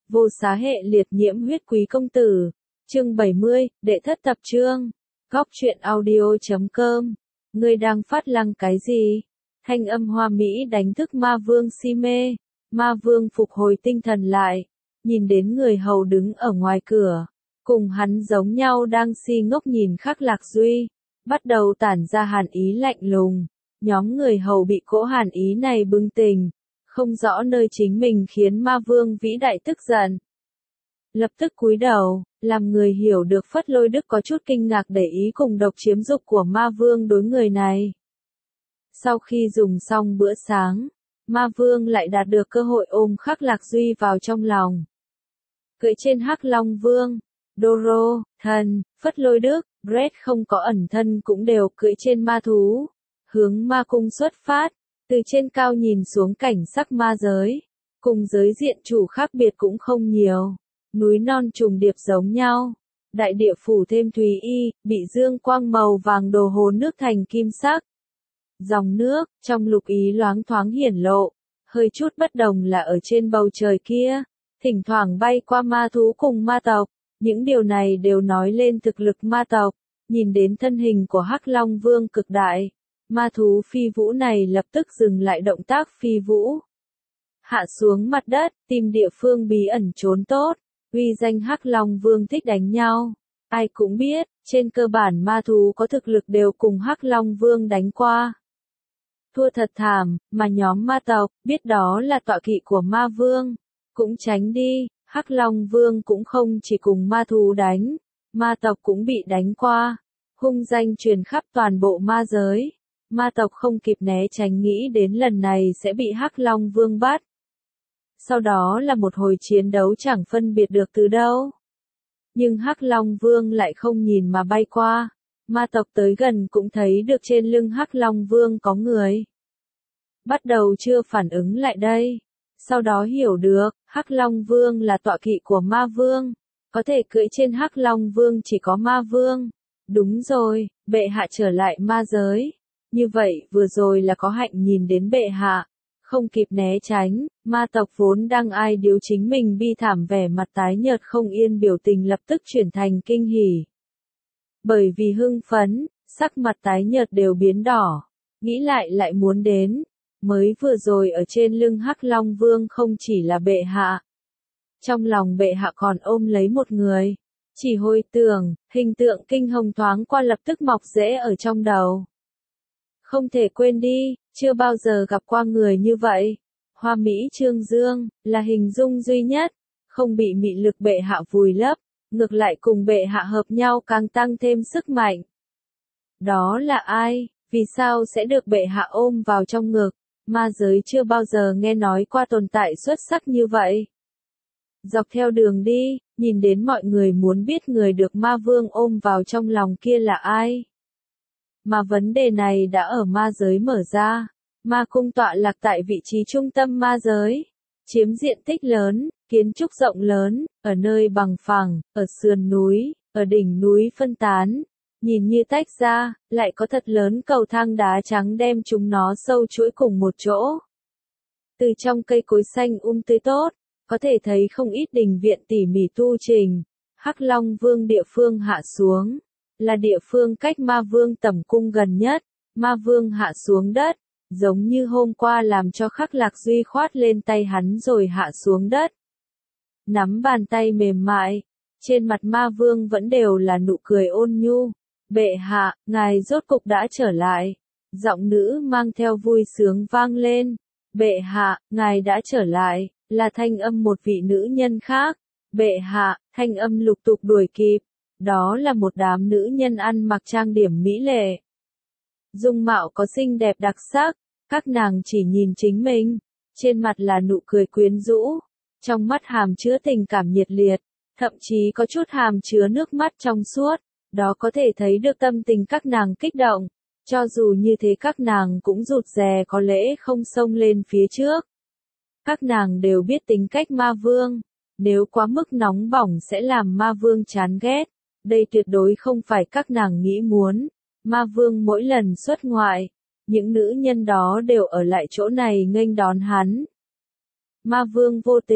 Vô xá hệ liệt nhiễm huyết quý công tử. Chương 70, đệ thất tập chương. Góc truyện audio.com. Ngươi đang phát lăng cái gì? Thanh âm hoa mỹ đánh thức ma vương si mê. Ma vương phục hồi tinh thần lại. Nhìn đến người hầu đứng ở ngoài cửa. Cùng hắn giống nhau đang si ngốc nhìn Khắc Lạc Duy. Bắt đầu tản ra hàn ý lạnh lùng. Nhóm người hầu bị cỗ hàn ý này bừng tỉnh. Không rõ nơi chính mình khiến ma vương vĩ đại tức giận. Lập tức cúi đầu, làm người hiểu được Phất Lôi Đức có chút kinh ngạc để ý cùng độc chiếm dục của ma vương đối người này. Sau khi dùng xong bữa sáng, ma vương lại đạt được cơ hội ôm Khắc Lạc Duy vào trong lòng. Cưỡi trên Hắc Long Vương, Doro, Thần, Phất Lôi Đức, Brett không có ẩn thân cũng đều cưỡi trên ma thú, hướng ma cung xuất phát. Từ trên cao nhìn xuống cảnh sắc ma giới, cùng giới diện chủ khác biệt cũng không nhiều, núi non trùng điệp giống nhau, đại địa phủ thêm thùy y, bị dương quang màu vàng đồ hồ nước thành kim sắc. Dòng nước, trong lục ý loáng thoáng hiển lộ, hơi chút bất đồng là ở trên bầu trời kia, thỉnh thoảng bay qua ma thú cùng ma tộc, những điều này đều nói lên thực lực ma tộc, nhìn đến thân hình của Hắc Long Vương cực đại. Ma thú phi vũ này lập tức dừng lại động tác phi vũ. Hạ xuống mặt đất, tìm địa phương bí ẩn trốn tốt. Uy danh Hắc Long Vương thích đánh nhau. Ai cũng biết, trên cơ bản ma thú có thực lực đều cùng Hắc Long Vương đánh qua. Thua thật thảm, mà nhóm ma tộc, biết đó là tọa kỵ của ma vương. Cũng tránh đi, Hắc Long Vương cũng không chỉ cùng ma thú đánh, ma tộc cũng bị đánh qua. Hung danh truyền khắp toàn bộ ma giới. Ma tộc không kịp né tránh nghĩ đến lần này sẽ bị Hắc Long Vương bắt. Sau đó là một hồi chiến đấu chẳng phân biệt được từ đâu. Nhưng Hắc Long Vương lại không nhìn mà bay qua. Ma tộc tới gần cũng thấy được trên lưng Hắc Long Vương có người. Bắt đầu chưa phản ứng lại đây. Sau đó hiểu được, Hắc Long Vương là tọa kỵ của ma vương. Có thể cưỡi trên Hắc Long Vương chỉ có ma vương. Đúng rồi, bệ hạ trở lại ma giới. Như vậy vừa rồi là có hạnh nhìn đến bệ hạ, không kịp né tránh, ma tộc vốn đang ai điếu chính mình bi thảm vẻ mặt tái nhợt không yên biểu tình lập tức chuyển thành kinh hỉ. Bởi vì hưng phấn, sắc mặt tái nhợt đều biến đỏ, nghĩ lại muốn đến, mới vừa rồi ở trên lưng Hắc Long Vương không chỉ là bệ hạ. Trong lòng bệ hạ còn ôm lấy một người, chỉ hồi tưởng, hình tượng kinh hồng thoáng qua lập tức mọc rễ ở trong đầu. Không thể quên đi, chưa bao giờ gặp qua người như vậy. Hoa Mỹ Trương Dương, là hình dung duy nhất, không bị mị lực bệ hạ vùi lấp, ngược lại cùng bệ hạ hợp nhau càng tăng thêm sức mạnh. Đó là ai, vì sao sẽ được bệ hạ ôm vào trong ngực, ma giới chưa bao giờ nghe nói qua tồn tại xuất sắc như vậy. Dọc theo đường đi, nhìn đến mọi người muốn biết người được ma vương ôm vào trong lòng kia là ai. Mà vấn đề này đã ở ma giới mở ra. Ma cung tọa lạc tại vị trí trung tâm ma giới. Chiếm diện tích lớn, kiến trúc rộng lớn, ở nơi bằng phẳng, ở sườn núi, ở đỉnh núi phân tán. Nhìn như tách ra, lại có thật lớn cầu thang đá trắng đem chúng nó sâu chuỗi cùng một chỗ. Từ trong cây cối xanh tươi tốt, có thể thấy không ít đình viện tỉ mỉ tu trình. Hắc Long Vương địa phương hạ xuống. Là địa phương cách ma vương tẩm cung gần nhất, ma vương hạ xuống đất, giống như hôm qua làm cho Khắc Lạc Duy khoát lên tay hắn rồi hạ xuống đất. Nắm bàn tay mềm mại, trên mặt ma vương vẫn đều là nụ cười ôn nhu. Bệ hạ, ngài rốt cục đã trở lại. Giọng nữ mang theo vui sướng vang lên. Bệ hạ, ngài đã trở lại, là thanh âm một vị nữ nhân khác. Bệ hạ, thanh âm lục tục đuổi kịp. Đó là một đám nữ nhân ăn mặc trang điểm mỹ lệ. Dung mạo có xinh đẹp đặc sắc, các nàng chỉ nhìn chính mình, trên mặt là nụ cười quyến rũ, trong mắt hàm chứa tình cảm nhiệt liệt, thậm chí có chút hàm chứa nước mắt trong suốt, đó có thể thấy được tâm tình các nàng kích động, cho dù như thế các nàng cũng rụt rè có lẽ không xông lên phía trước. Các nàng đều biết tính cách ma vương, nếu quá mức nóng bỏng sẽ làm ma vương chán ghét. Đây tuyệt đối không phải các nàng nghĩ muốn. Ma vương mỗi lần xuất ngoại, những nữ nhân đó đều ở lại chỗ này nghênh đón hắn. Ma vương vô tình,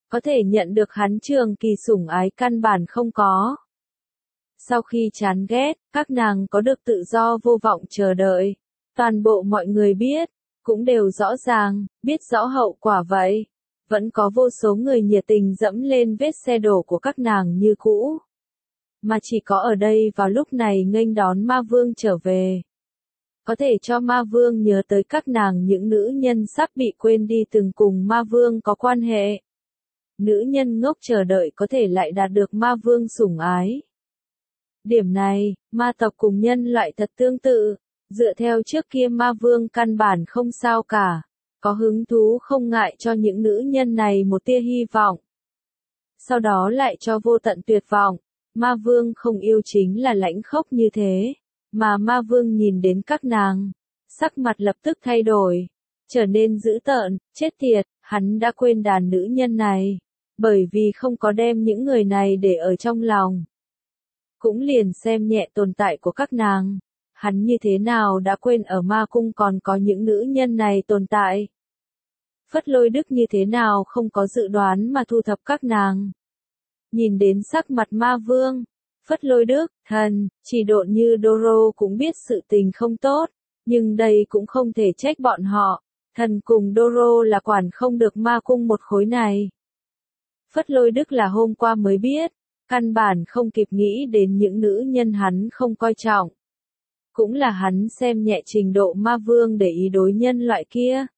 có thể nhận được hắn trường kỳ sủng ái căn bản không có. Sau khi chán ghét, các nàng có được tự do vô vọng chờ đợi. Toàn bộ mọi người biết, cũng đều rõ ràng, biết rõ hậu quả vậy. Vẫn có vô số người nhiệt tình dẫm lên vết xe đổ của các nàng như cũ. Mà chỉ có ở đây vào lúc này nghênh đón ma vương trở về. Có thể cho ma vương nhớ tới các nàng những nữ nhân sắp bị quên đi từng cùng ma vương có quan hệ. Nữ nhân ngốc chờ đợi có thể lại đạt được ma vương sủng ái. Điểm này, ma tộc cùng nhân loại thật tương tự. Dựa theo trước kia ma vương căn bản không sao cả. Có hứng thú không ngại cho những nữ nhân này một tia hy vọng. Sau đó lại cho vô tận tuyệt vọng. Ma vương không yêu chính là lãnh khốc như thế. Mà ma vương nhìn đến các nàng. Sắc mặt lập tức thay đổi. Trở nên dữ tợn, chết tiệt, hắn đã quên đàn nữ nhân này. Bởi vì không có đem những người này để ở trong lòng. Cũng liền xem nhẹ tồn tại của các nàng. Hắn như thế nào đã quên ở ma cung còn có những nữ nhân này tồn tại. Phất Lôi Đức như thế nào không có dự đoán mà thu thập các nàng. Nhìn đến sắc mặt ma vương, Phất Lôi Đức, thần, chỉ độn như Doro cũng biết sự tình không tốt, nhưng đây cũng không thể trách bọn họ, thần cùng Doro là quản không được ma cung một khối này. Phất Lôi Đức là hôm qua mới biết, căn bản không kịp nghĩ đến những nữ nhân hắn không coi trọng. Cũng là hắn xem nhẹ trình độ ma vương để ý đối nhân loại kia.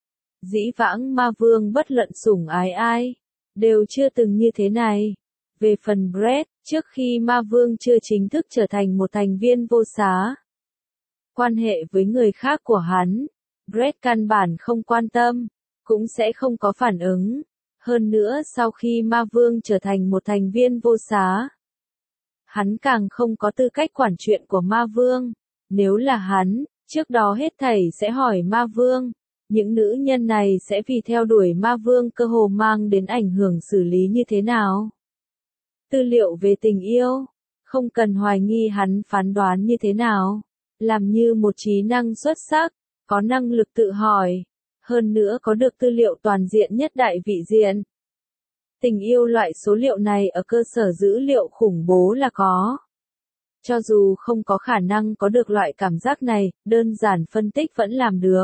Dĩ vãng ma vương bất luận sủng ái ai, đều chưa từng như thế này. Về phần Brett, trước khi ma vương chưa chính thức trở thành một thành viên vô xá. Quan hệ với người khác của hắn, Brett căn bản không quan tâm, cũng sẽ không có phản ứng. Hơn nữa sau khi ma vương trở thành một thành viên vô xá, hắn càng không có tư cách quản chuyện của ma vương. Nếu là hắn, trước đó hết thảy sẽ hỏi ma vương. Những nữ nhân này sẽ vì theo đuổi ma vương cơ hồ mang đến ảnh hưởng xử lý như thế nào? Tư liệu về tình yêu, không cần hoài nghi hắn phán đoán như thế nào. Làm như một trí năng xuất sắc, có năng lực tự hỏi. Hơn nữa có được tư liệu toàn diện nhất đại vị diện. Tình yêu loại số liệu này ở cơ sở dữ liệu khủng bố là có. Cho dù không có khả năng có được loại cảm giác này, đơn giản phân tích vẫn làm được.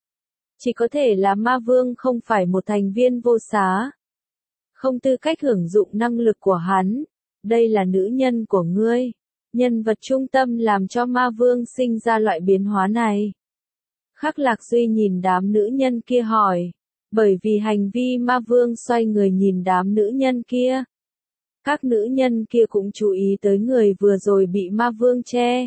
Chỉ có thể là ma vương không phải một thành viên vô xá. Không tư cách hưởng dụng năng lực của hắn. Đây là nữ nhân của ngươi. Nhân vật trung tâm làm cho ma vương sinh ra loại biến hóa này. Khắc Lạc Duy nhìn đám nữ nhân kia hỏi. Bởi vì hành vi ma vương xoay người nhìn đám nữ nhân kia. Các nữ nhân kia cũng chú ý tới người vừa rồi bị ma vương che.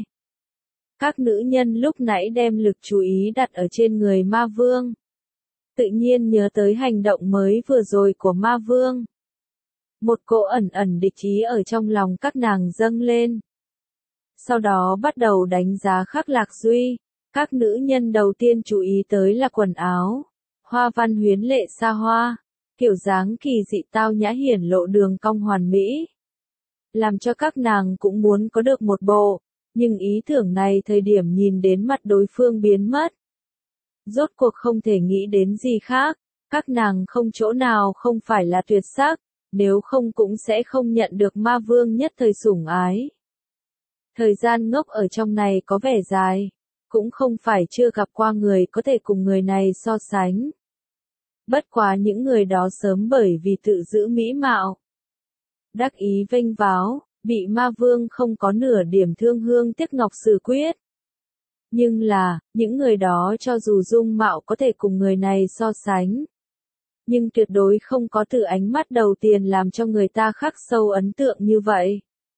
Các nữ nhân lúc nãy đem lực chú ý đặt ở trên người ma vương. Tự nhiên nhớ tới hành động mới vừa rồi của ma vương. Một cỗ ẩn ẩn địch ý ở trong lòng các nàng dâng lên. Sau đó bắt đầu đánh giá Khắc Lạc Duy. Các nữ nhân đầu tiên chú ý tới là quần áo. Hoa văn huyến lệ xa hoa. Kiểu dáng kỳ dị tao nhã hiển lộ đường cong hoàn mỹ. Làm cho các nàng cũng muốn có được một bộ. Nhưng ý tưởng này thời điểm nhìn đến mặt đối phương biến mất. Rốt cuộc không thể nghĩ đến gì khác. Các nàng không chỗ nào không phải là tuyệt sắc. Nếu không cũng sẽ không nhận được ma vương nhất thời sủng ái. Thời gian ngốc ở trong này có vẻ dài. Cũng không phải chưa gặp qua người có thể cùng người này so sánh. Bất quá những người đó sớm bởi vì tự giữ mỹ mạo. Đắc ý vênh váo, bị ma vương không có nửa điểm thương hương tiếc ngọc xử quyết. Nhưng là, những người đó cho dù dung mạo có thể cùng người này so sánh. Nhưng tuyệt đối không có từ ánh mắt đầu tiên làm cho người ta khắc sâu ấn tượng như vậy.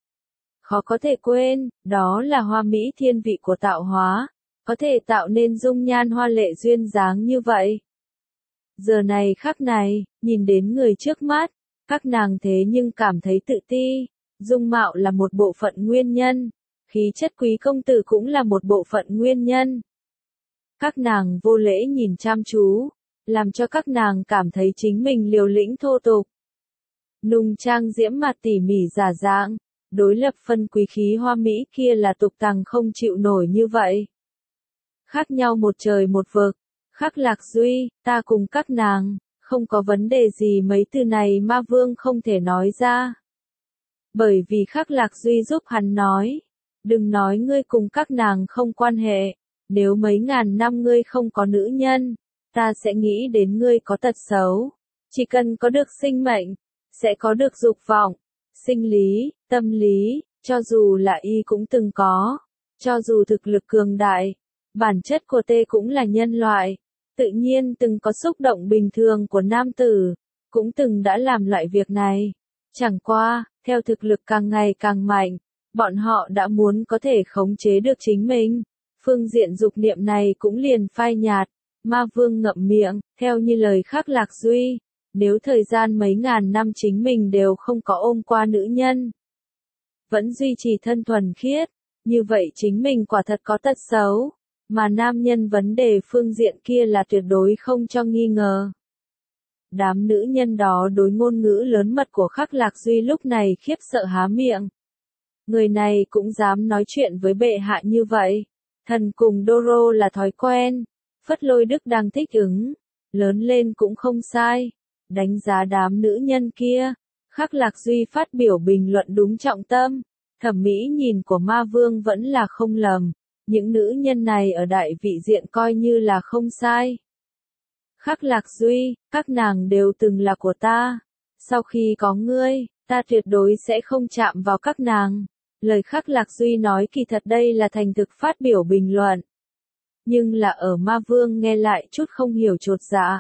Khó có thể quên, đó là hoa mỹ thiên vị của tạo hóa, có thể tạo nên dung nhan hoa lệ duyên dáng như vậy. Giờ này khắc này, nhìn đến người trước mắt, các nàng thế nhưng cảm thấy tự ti, dung mạo là một bộ phận nguyên nhân, khí chất quý công tử cũng là một bộ phận nguyên nhân. Các nàng vô lễ nhìn chăm chú, làm cho các nàng cảm thấy chính mình liều lĩnh thô tục. Nung trang diễm mặt tỉ mỉ giả dạng, đối lập phân quý khí hoa mỹ kia là tục tằng không chịu nổi như vậy. Khác nhau một trời một vực. Khắc Lạc Duy, ta cùng các nàng, Không có vấn đề gì mấy từ này ma vương không thể nói ra. Bởi vì Khắc Lạc Duy giúp hắn nói. Đừng nói ngươi cùng các nàng không quan hệ. Nếu mấy ngàn năm ngươi không có nữ nhân, ta sẽ nghĩ đến ngươi có tật xấu. Chỉ cần có được sinh mệnh, sẽ có được dục vọng, sinh lý, tâm lý, cho dù là y cũng từng có. Cho dù thực lực cường đại, bản chất của tê cũng là nhân loại. Tự nhiên từng có xúc động bình thường của nam tử, cũng từng đã làm loại việc này. Chẳng qua, theo thực lực càng ngày càng mạnh, bọn họ đã muốn có thể khống chế được chính mình. Phương diện dục niệm này cũng liền phai nhạt. Ma vương ngậm miệng, theo như lời Khắc Lạc Duy. Nếu thời gian mấy ngàn năm chính mình đều không có ôm qua nữ nhân, vẫn duy trì thân thuần khiết, như vậy chính mình quả thật có tật xấu. Mà nam nhân vấn đề phương diện kia là tuyệt đối không cho nghi ngờ. Đám nữ nhân đó đối ngôn ngữ lớn mật của Khắc Lạc Duy lúc này khiếp sợ há miệng. Người này cũng dám nói chuyện với bệ hạ như vậy. Thần cùng Doro là thói quen. Phất Lôi Đức đang thích ứng. Lớn lên cũng không sai. Đánh giá đám nữ nhân kia. Khắc Lạc Duy phát biểu bình luận đúng trọng tâm. Thẩm mỹ nhìn của ma vương vẫn là không lầm. Những nữ nhân này ở đại vị diện coi như là không sai. Khắc Lạc Duy, các nàng đều từng là của ta. Sau khi có ngươi, ta tuyệt đối sẽ không chạm vào các nàng. Lời Khắc Lạc Duy nói kỳ thật đây là thành thực phát biểu bình luận. Nhưng là ở ma vương nghe lại chút không hiểu chột dạ.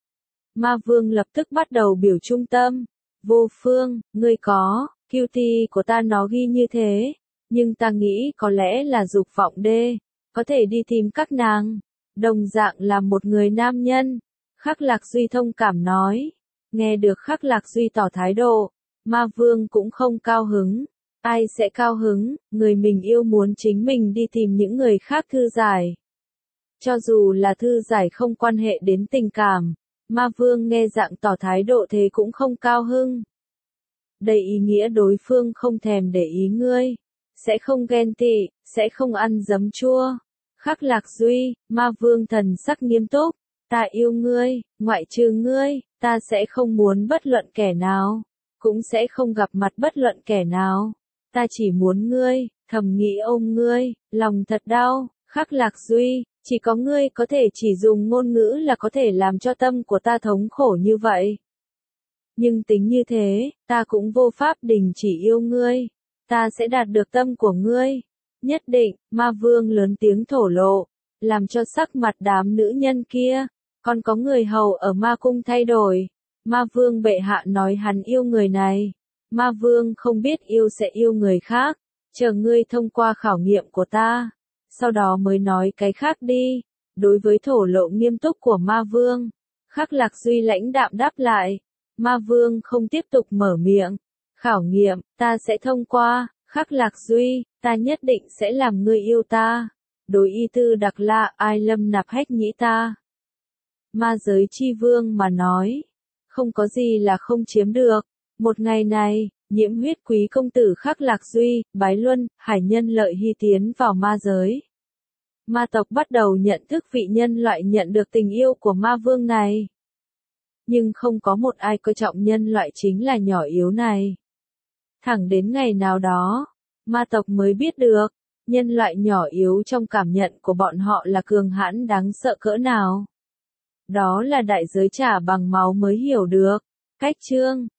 Ma vương lập tức bắt đầu biểu trung tâm. Vô Phương, ngươi có, QT của ta nó ghi như thế. Nhưng ta nghĩ có lẽ là dục vọng đê, có thể đi tìm các nàng. Đồng dạng là một người nam nhân. Khắc Lạc Duy thông cảm nói. Nghe được Khắc Lạc Duy tỏ thái độ, ma vương cũng không cao hứng. Ai sẽ cao hứng, người mình yêu muốn chính mình đi tìm những người khác thư giải. Cho dù là thư giải không quan hệ đến tình cảm, ma vương nghe dạng tỏ thái độ thế cũng không cao hưng. Đây ý nghĩa đối phương không thèm để ý ngươi. Sẽ không ghen tị, sẽ không ăn giấm chua. Khắc Lạc Duy, ma vương thần sắc nghiêm túc. Ta yêu ngươi, ngoại trừ ngươi, ta sẽ không muốn bất luận kẻ nào. Cũng sẽ không gặp mặt bất luận kẻ nào. Ta chỉ muốn ngươi, thầm nghĩ ôm ngươi, lòng thật đau. Khắc Lạc Duy, chỉ có ngươi có thể chỉ dùng ngôn ngữ là có thể làm cho tâm của ta thống khổ như vậy. Nhưng tính như thế, ta cũng vô pháp đình chỉ yêu ngươi. Ta sẽ đạt được tâm của ngươi. Nhất định, ma vương lớn tiếng thổ lộ, làm cho sắc mặt đám nữ nhân kia. Còn có người hầu ở ma cung thay đổi. Ma vương bệ hạ nói hắn yêu người này. Ma vương không biết yêu sẽ yêu người khác. Chờ ngươi thông qua khảo nghiệm của ta. Sau đó mới nói cái khác đi. Đối với thổ lộ nghiêm túc của ma vương, Khắc Lạc Duy lãnh đạm đáp lại. Ma vương không tiếp tục mở miệng. Khảo nghiệm, ta sẽ thông qua. Khắc Lạc Duy, ta nhất định sẽ làm ngươi yêu ta. Đối y tư đặc la ai lâm nạp hách nhĩ ta. Ma giới chi vương mà nói. Không có gì là không chiếm được. Một ngày này, nhiễm huyết quý công tử Khắc Lạc Duy, Bái Luân, Hải Nhân Lợi Hy tiến vào ma giới. Ma tộc bắt đầu nhận thức vị nhân loại nhận được tình yêu của ma vương này. Nhưng không có một ai coi trọng nhân loại chính là nhỏ yếu này. Thẳng đến ngày nào đó, ma tộc mới biết được, nhân loại nhỏ yếu trong cảm nhận của bọn họ là cường hãn đáng sợ cỡ nào. Đó là đại giới trả bằng máu mới hiểu được. Cách chương